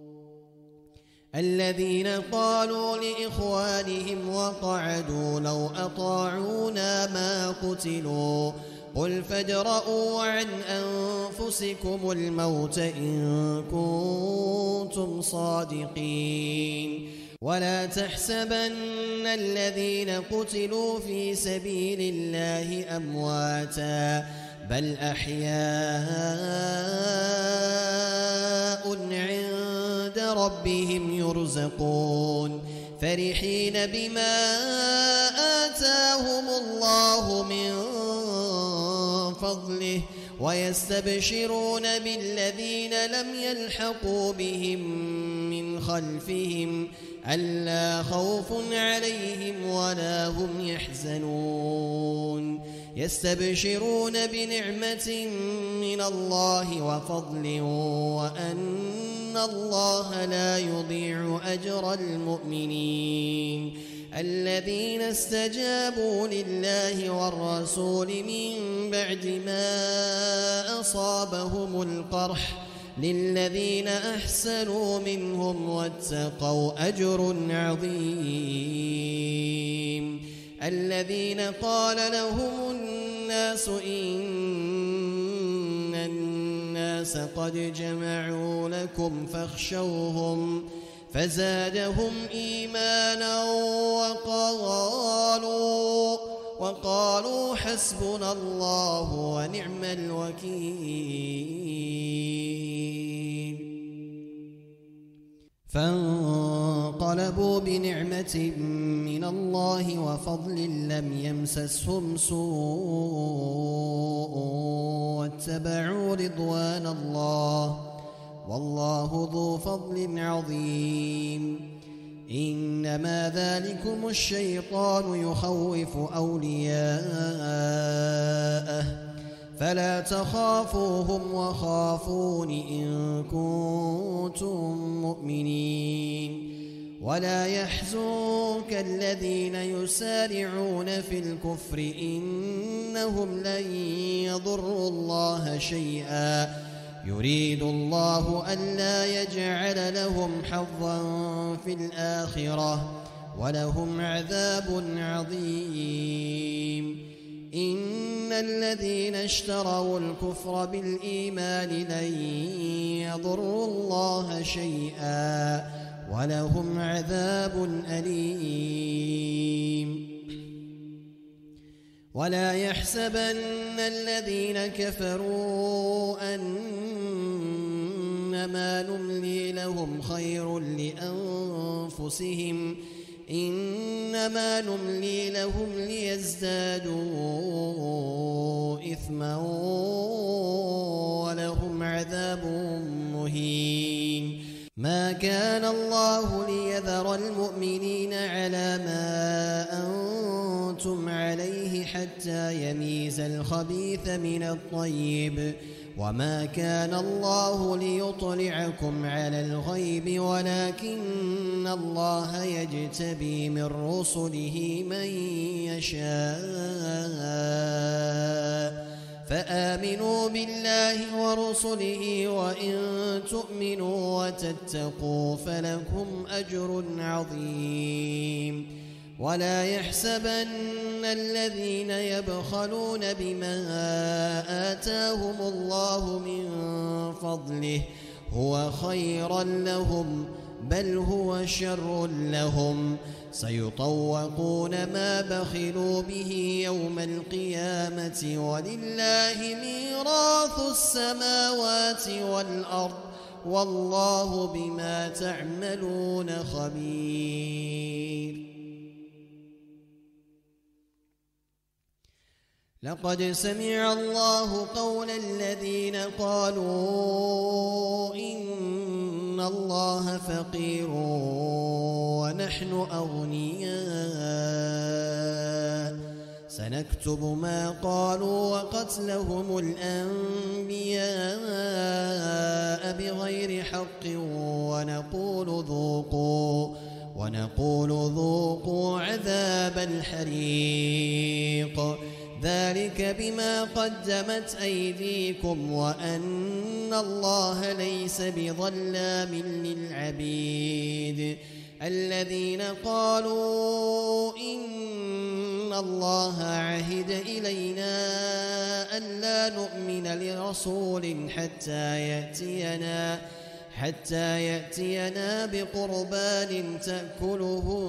الذين قالوا لإخوانهم وقعدوا لو أطاعونا ما قتلوا قل فادرءوا عن أنفسكم الموت إن كنتم صادقين ولا تحسبن الذين قتلوا في سبيل الله أمواتا بل أحياء عند ربهم يرزقون فرحين بما آتاهم الله من فضله ويستبشرون بالذين لم يلحقوا بهم من خلفهم ألا خوف عليهم ولا هم يحزنون يستبشرون بنعمة من الله وفضل وأن الله لا يضيع أجر المؤمنين الذين استجابوا لله والرسول من بعد ما أصابهم القرح للذين أحسنوا منهم واتقوا أجر عظيم الذين قال لهم الناس إن الناس قد جمعوا لكم فاخشوهم فزادهم إيمانا وقالوا وقالوا حسبنا الله ونعم الوكيل فانقلبوا بنعمة من الله وفضل لم يمسسهم سوء واتبعوا رضوان الله والله ذو فضل عظيم إنما ذلكم الشيطان يخوف أولياءه فلا تخافوهم وخافون إن كنتم مؤمنين ولا يحزنك الذين يسارعون في الكفر إنهم لن يضروا الله شيئا يريد الله ألا يجعل لهم حظا في الآخرة ولهم عذاب عظيم إن الذين اشتروا الكفر بالإيمان لن يضروا الله شيئا ولهم عذاب أليم ولا يحسبن الذين كفروا أنما نملي لهم خير لأنفسهم إنما نملي لهم ليزدادوا إثما ولهم عذاب مهين ما كان الله ليذر المؤمنين على ما أنتم عليه حتى يميز الخبيث من الطيب وما كان الله ليطلعكم على الغيب ولكن الله يجتبي من رسله من يشاء فآمنوا بالله ورسله وإن تؤمنوا وتتقوا فلكم أجر عظيم ولا يحسبن الذين يبخلون بما آتاهم الله من فضله هو خيرا لهم بل هو شر لهم سيطوقون ما بخلوا به يوم القيامة ولله ميراث السماوات والأرض والله بما تعملون خبير لقد سمع الله قول الذين قالوا إن الله فقير ونحن أغنياء سنكتب ما قالوا وقتلهم الأنبياء بغير حق ونقول ذوقوا ونقول ذوقوا عذاب الحريق ذلك بما قدمت أيديكم وأن الله ليس بظلام للعبيد الذين قالوا إن الله عهد إلينا ألا نؤمن لرسول حتى يأتينا حتى يأتينا بقربان تأكله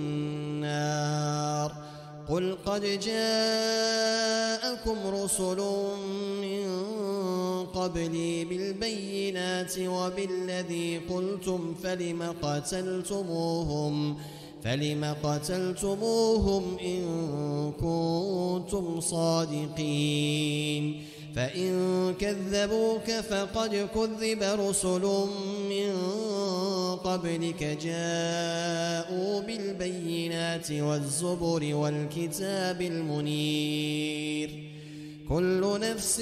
النار قل قد جاءكم رسل من قبلي بالبينات وبالذي قلتم فلم قتلتموهم فلم قتلتموهم إن كنتم صادقين فإن كذبوك فقد كذب رسل من قبلك جاءوا بالبينات والزبر والكتاب المنير كل نفس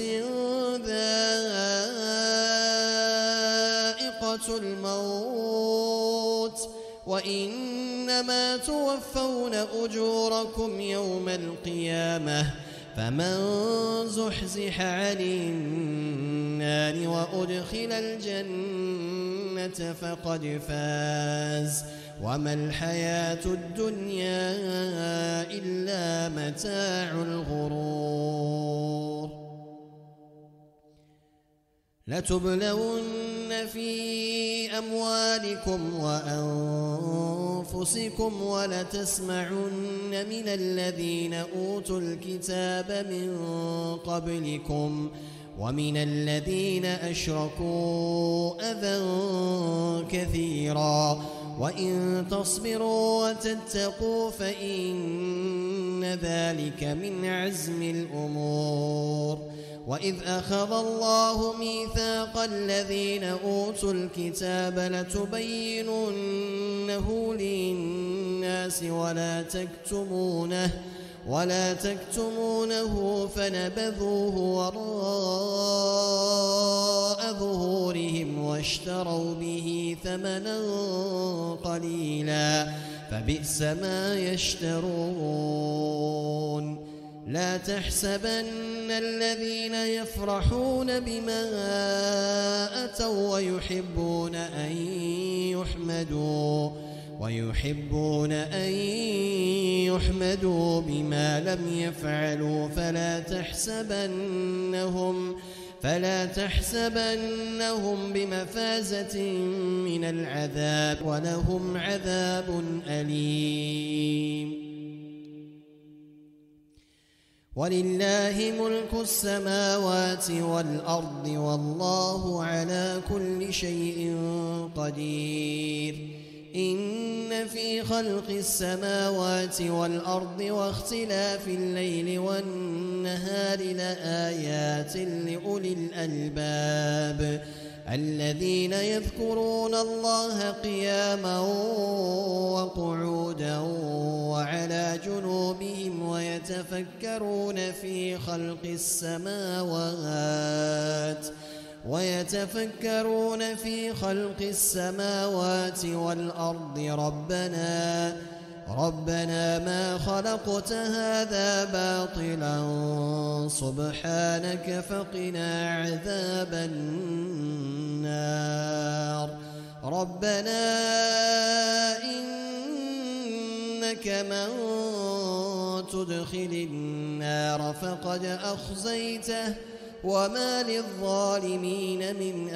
ذائقة الموت وإنما توفون أجوركم يوم القيامة فمن زحزح عن النار وأدخل الجنة فقد فاز وما الحياة الدنيا إلا متاع الغرور لتبلون في أموالكم وأنفسكم ولتسمعن من الذين أوتوا الكتاب من قبلكم ومن الذين أشركوا أذى كثيرا وإن تصبروا وتتقوا فإن ذلك من عزم الأمور وإذ أخذ الله ميثاق الذين أوتوا الكتاب لتبيننه للناس ولا تكتمونه ولا تكتمونه فنبذوه وراء ظهورهم واشتروا به ثمنا قليلا فبئس ما يشترون لا تحسبن الذين يفرحون بما أتوا ويحبون أن يحمدوا ويحبون أن يحمدوا بما لم يفعلوا فلا تحسبنهم فلا تحسبنهم بمفازة من العذاب ولهم عذاب أليم ولله ملك السماوات والأرض والله على كل شيء قدير إن في خلق السماوات والأرض واختلاف الليل والنهار لآيات لأولي الألباب الذين يذكرون الله قياما وقعودا وعلى جنوبهم ويتفكرون في خلق السماوات ويتفكرون في خلق السماوات والأرض ربنا ربنا ما خلقت هذا باطلا سبحانك فقنا عذاب النار ربنا إنك من تدخل النار فقد أخزيته وما للظالمين من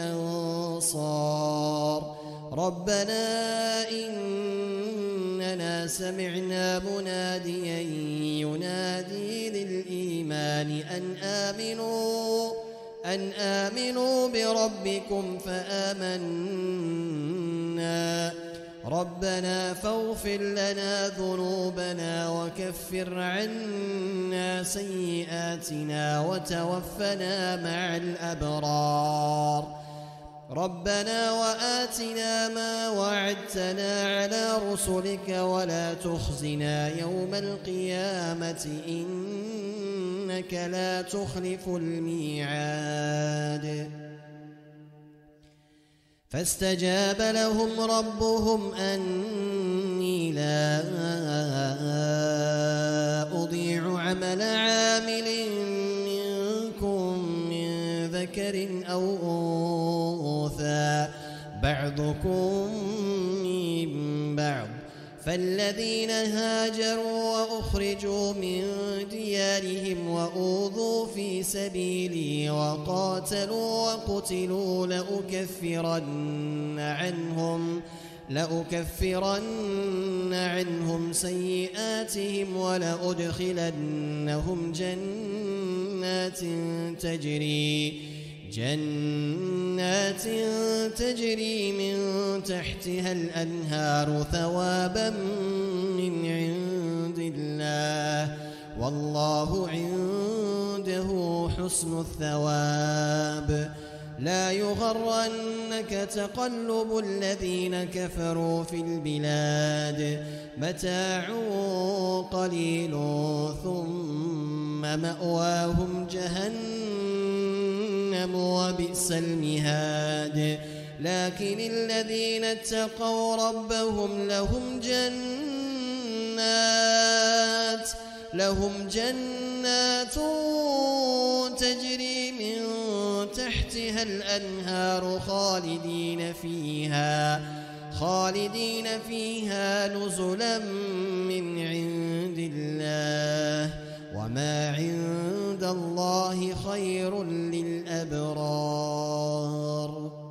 أنصار ربنا إننا سمعنا مناديا ينادي للإيمان أن آمنوا أن آمنوا بربكم فآمنا ربنا فاغفر لنا ذنوبنا وكفر عنا سيئاتنا وتوفنا مع الأبرار ربنا وآتنا ما وعدتنا على رسلك ولا تخزنا يوم القيامة إنك لا تخلف الميعاد فاستجاب لهم ربهم أني لا أضيع عمل عامل منكم من ذكر أو أنثى بعضكم من بعض فالذين هاجروا وأخرجوا من ديارهم وأوذوا في سبيلي وقاتلوا وقتلوا لأكفرن عنهم لأكفرن عنهم سيئاتهم ولأدخلنهم جنات تجري جنات تجري من تحتها الأنهار ثوابا من عند الله والله عنده حسن الثواب لا يغرنك تقلب الذين كفروا في البلاد متاع قليل ثم مأواهم جهنم وبئس المهاد لكن الذين اتقوا ربهم لهم جنات لهم جنات تجري من تحتها الأنهار خالدين فيها خالدين فيها نزلا من عند الله وما عند الله خير للأبرار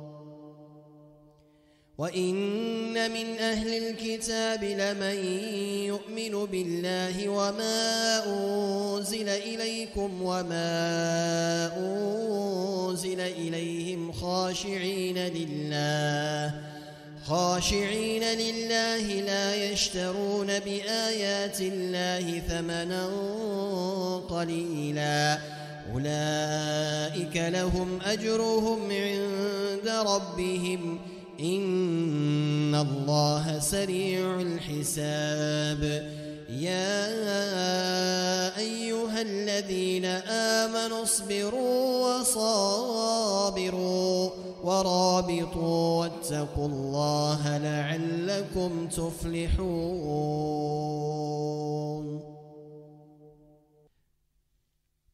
وإن من أهل الكتاب لمن يؤمن بالله وما أنزل إليكم وما أنزل إليهم خاشعين لله خاشعين لله لا يشترون بآيات الله ثمنا قليلا أولئك لهم أجرهم عند ربهم إن الله سريع الحساب يا أيها الذين آمنوا اصبروا وصابروا ورابطوا واتقوا الله لعلكم تفلحون.